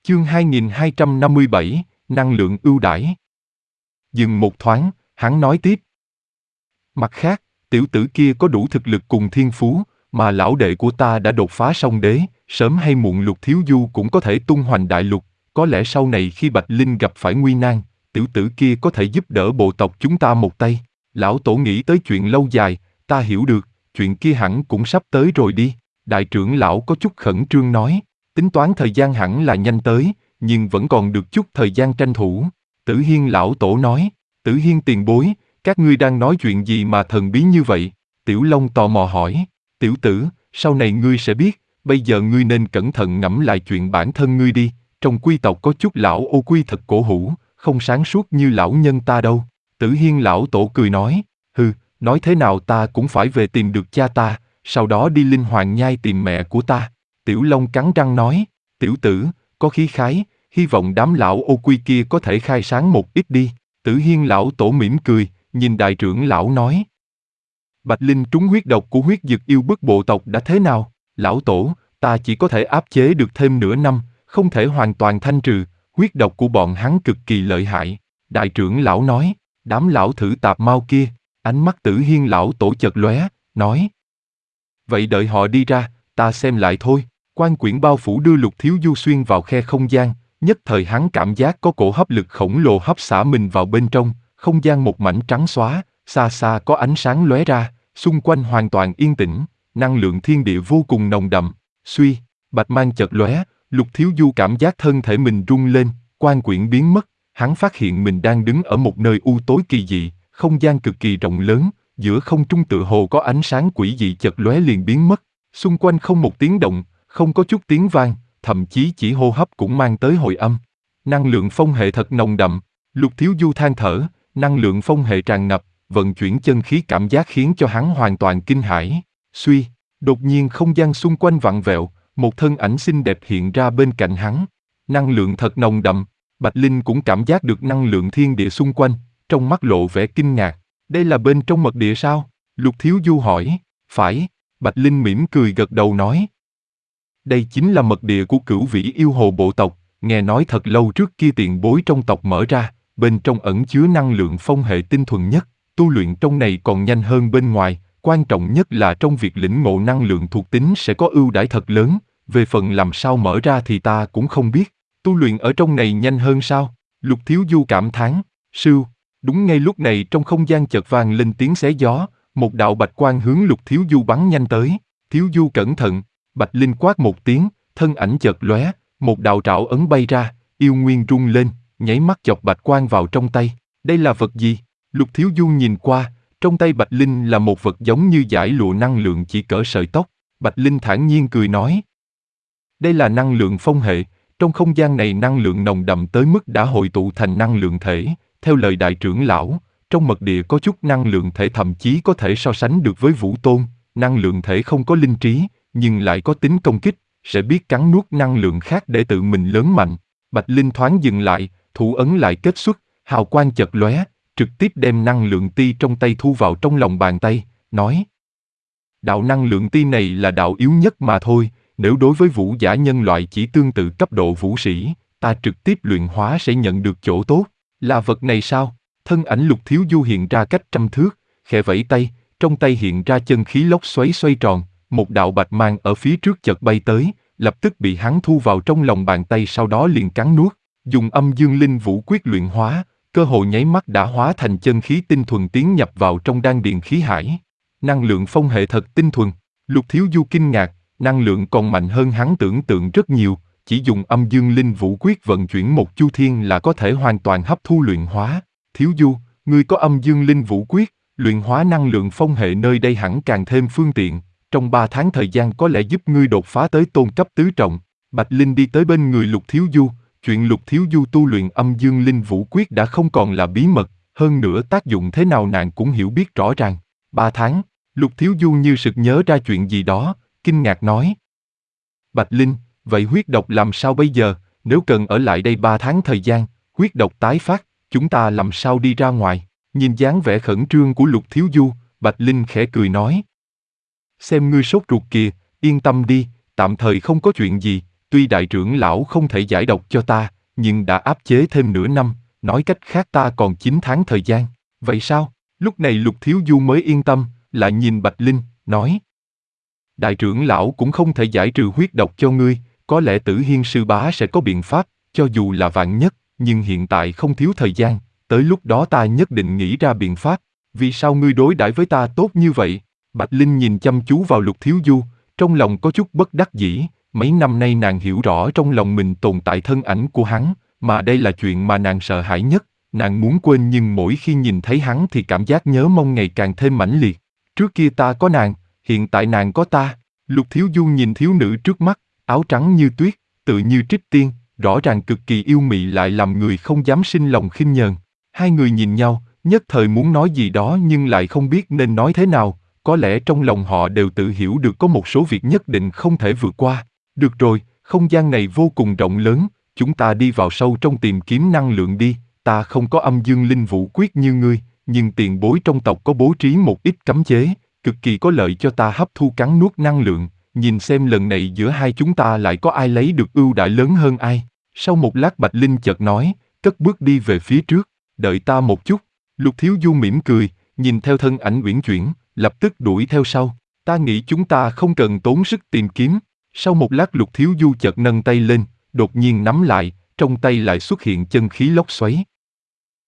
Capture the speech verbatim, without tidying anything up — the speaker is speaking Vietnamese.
Chương hai nghìn hai trăm năm mươi bảy, năng lượng ưu đãi. Dừng một thoáng, hắn nói tiếp. Mặt khác, tiểu tử kia có đủ thực lực cùng thiên phú, mà lão đệ của ta đã đột phá song đế, sớm hay muộn Lục Thiếu Du cũng có thể tung hoành đại lục, có lẽ sau này khi Bạch Linh gặp phải nguy nan, tiểu tử kia có thể giúp đỡ bộ tộc chúng ta một tay. Lão tổ nghĩ tới chuyện lâu dài, ta hiểu được, chuyện kia hẳn cũng sắp tới rồi đi. Đại trưởng lão có chút khẩn trương nói, tính toán thời gian hẳn là nhanh tới, nhưng vẫn còn được chút thời gian tranh thủ. Tử Hiên lão tổ nói, Tử Hiên tiền bối, các ngươi đang nói chuyện gì mà thần bí như vậy? Tiểu Long tò mò hỏi, tiểu tử, sau này ngươi sẽ biết, bây giờ ngươi nên cẩn thận ngẫm lại chuyện bản thân ngươi đi, trong quy tộc có chút lão ô quy thật cổ hủ, không sáng suốt như lão nhân ta đâu. Tử Hiên lão tổ cười nói, hừ, nói thế nào ta cũng phải về tìm được cha ta, sau đó đi Linh Hoàng Nhai tìm mẹ của ta. Tiểu Long cắn răng nói, tiểu tử, có khí khái, hy vọng đám lão ô quy kia có thể khai sáng một ít đi. Tử Hiên lão tổ mỉm cười, nhìn đại trưởng lão nói. Bạch Linh trúng huyết độc của huyết dực yêu bức bộ tộc đã thế nào? Lão tổ, ta chỉ có thể áp chế được thêm nửa năm, không thể hoàn toàn thanh trừ, huyết độc của bọn hắn cực kỳ lợi hại. Đại trưởng lão nói, đám lão thử tạp mau kia, ánh mắt Tử Hiên lão tổ chợt lóe, nói. Vậy đợi họ đi ra, ta xem lại thôi. Quan quyển bao phủ đưa Lục Thiếu Du xuyên vào khe không gian, nhất thời hắn cảm giác có cổ hấp lực khổng lồ hấp xả mình vào bên trong, không gian một mảnh trắng xóa, xa xa có ánh sáng lóe ra, xung quanh hoàn toàn yên tĩnh, năng lượng thiên địa vô cùng nồng đậm. Suy, bạch mang chợt lóe, Lục Thiếu Du cảm giác thân thể mình rung lên, quan quyển biến mất, hắn phát hiện mình đang đứng ở một nơi u tối kỳ dị, không gian cực kỳ rộng lớn, giữa không trung tựa hồ có ánh sáng quỷ dị chợt lóe liền biến mất, xung quanh không một tiếng động, không có chút tiếng vang, thậm chí chỉ hô hấp cũng mang tới hồi âm. Năng lượng phong hệ thật nồng đậm, Lục Thiếu Du than thở, năng lượng phong hệ tràn ngập, vận chuyển chân khí cảm giác khiến cho hắn hoàn toàn kinh hãi. Suy, đột nhiên không gian xung quanh vặn vẹo, một thân ảnh xinh đẹp hiện ra bên cạnh hắn. Năng lượng thật nồng đậm, Bạch Linh cũng cảm giác được năng lượng thiên địa xung quanh, trong mắt lộ vẻ kinh ngạc. Đây là bên trong mật địa sao? Lục Thiếu Du hỏi. Phải, Bạch Linh mỉm cười gật đầu nói. Đây chính là mật địa của Cửu Vĩ yêu hồ bộ tộc, nghe nói thật lâu trước kia tiền bối trong tộc mở ra, bên trong ẩn chứa năng lượng phong hệ tinh thuần nhất, tu luyện trong này còn nhanh hơn bên ngoài, quan trọng nhất là trong việc lĩnh ngộ năng lượng thuộc tính sẽ có ưu đãi thật lớn, về phần làm sao mở ra thì ta cũng không biết, tu luyện ở trong này nhanh hơn sao? Lục Thiếu Du cảm thán, sưu, đúng ngay lúc này trong không gian chợt vang lên tiếng xé gió, một đạo bạch quang hướng Lục Thiếu Du bắn nhanh tới, Thiếu Du cẩn thận. Bạch Linh quát một tiếng, thân ảnh chợt lóe, một đạo trảo ấn bay ra, yêu nguyên rung lên, nháy mắt chọc bạch quang vào trong tay. Đây là vật gì? Lục Thiếu Du nhìn qua, trong tay Bạch Linh là một vật giống như dải lụa năng lượng chỉ cỡ sợi tóc. Bạch Linh thản nhiên cười nói. Đây là năng lượng phong hệ, trong không gian này năng lượng nồng đậm tới mức đã hội tụ thành năng lượng thể. Theo lời đại trưởng lão, trong mật địa có chút năng lượng thể thậm chí có thể so sánh được với vũ tôn. Năng lượng thể không có linh trí, nhưng lại có tính công kích, sẽ biết cắn nuốt năng lượng khác để tự mình lớn mạnh. Bạch Linh thoáng dừng lại, thủ ấn lại kết xuất, hào quang chợt lóe, trực tiếp đem năng lượng ti trong tay thu vào trong lòng bàn tay, nói. Đạo năng lượng ti này là đạo yếu nhất mà thôi, nếu đối với vũ giả nhân loại chỉ tương tự cấp độ vũ sĩ, ta trực tiếp luyện hóa sẽ nhận được chỗ tốt. Là vật này sao? Thân ảnh Lục Thiếu Du hiện ra cách trăm thước, khẽ vẫy tay, trong tay hiện ra chân khí lốc xoáy xoay tròn. Một đạo bạch mang ở phía trước chợt bay tới, lập tức bị hắn thu vào trong lòng bàn tay sau đó liền cắn nuốt, dùng âm dương linh vũ quyết luyện hóa, cơ hồ nháy mắt đã hóa thành chân khí tinh thuần tiến nhập vào trong đan điền khí hải. Năng lượng phong hệ thật tinh thuần, Lục Thiếu Du kinh ngạc, năng lượng còn mạnh hơn hắn tưởng tượng rất nhiều, chỉ dùng âm dương linh vũ quyết vận chuyển một chu thiên là có thể hoàn toàn hấp thu luyện hóa. Thiếu Du, ngươi có âm dương linh vũ quyết, luyện hóa năng lượng phong hệ nơi đây hẳn càng thêm phương tiện. Trong ba tháng thời gian có lẽ giúp ngươi đột phá tới tôn cấp tứ trọng. Bạch Linh đi tới bên người Lục Thiếu Du, chuyện Lục Thiếu Du tu luyện âm dương linh vũ quyết đã không còn là bí mật, hơn nữa tác dụng thế nào nàng cũng hiểu biết rõ ràng. Ba tháng, Lục Thiếu Du như sực nhớ ra chuyện gì đó, kinh ngạc nói. Bạch Linh, vậy huyết độc làm sao bây giờ, nếu cần ở lại đây ba tháng thời gian, huyết độc tái phát, chúng ta làm sao đi ra ngoài? Nhìn dáng vẻ khẩn trương của Lục Thiếu Du, Bạch Linh khẽ cười nói. Xem ngươi sốt ruột kìa, yên tâm đi, tạm thời không có chuyện gì, Tuy đại trưởng lão không thể giải độc cho ta, nhưng đã áp chế thêm nửa năm, nói cách khác ta còn chín tháng thời gian. Vậy sao? Lúc này Lục Thiếu Du mới yên tâm, lại nhìn Bạch Linh, nói. Đại trưởng lão cũng không thể giải trừ huyết độc cho ngươi, có lẽ Tử Hiên sư bá sẽ có biện pháp, cho dù là vạn nhất, nhưng hiện tại không thiếu thời gian, tới lúc đó ta nhất định nghĩ ra biện pháp. Vì sao ngươi đối đãi với ta tốt như vậy? Bạch Linh nhìn chăm chú vào Lục Thiếu Du, trong lòng có chút bất đắc dĩ, mấy năm nay nàng hiểu rõ trong lòng mình tồn tại thân ảnh của hắn, mà đây là chuyện mà nàng sợ hãi nhất, nàng muốn quên nhưng mỗi khi nhìn thấy hắn thì cảm giác nhớ mong ngày càng thêm mãnh liệt. Trước kia ta có nàng, hiện tại nàng có ta. Lục Thiếu Du nhìn thiếu nữ trước mắt, áo trắng như tuyết, tự như trích tiên, rõ ràng cực kỳ yêu mị lại làm người không dám sinh lòng khinh nhờn. Hai người nhìn nhau, nhất thời muốn nói gì đó nhưng lại không biết nên nói thế nào, có lẽ trong lòng họ đều tự hiểu được có một số việc nhất định không thể vượt qua. Được rồi, không gian này vô cùng rộng lớn, chúng ta đi vào sâu trong tìm kiếm năng lượng đi, ta không có âm dương linh vũ quyết như ngươi, nhưng tiền bối trong tộc có bố trí một ít cấm chế, cực kỳ có lợi cho ta hấp thu cắn nuốt năng lượng, nhìn xem lần này giữa hai chúng ta lại có ai lấy được ưu đãi lớn hơn ai. Sau một lát Bạch Linh chợt nói, cất bước đi về phía trước, đợi ta một chút. Lục Thiếu Du mỉm cười, nhìn theo thân ảnh uyển chuyển, lập tức đuổi theo sau. Ta nghĩ chúng ta không cần tốn sức tìm kiếm. Sau một lát Lục Thiếu Du chợt nâng tay lên, đột nhiên nắm lại, trong tay lại xuất hiện chân khí lốc xoáy.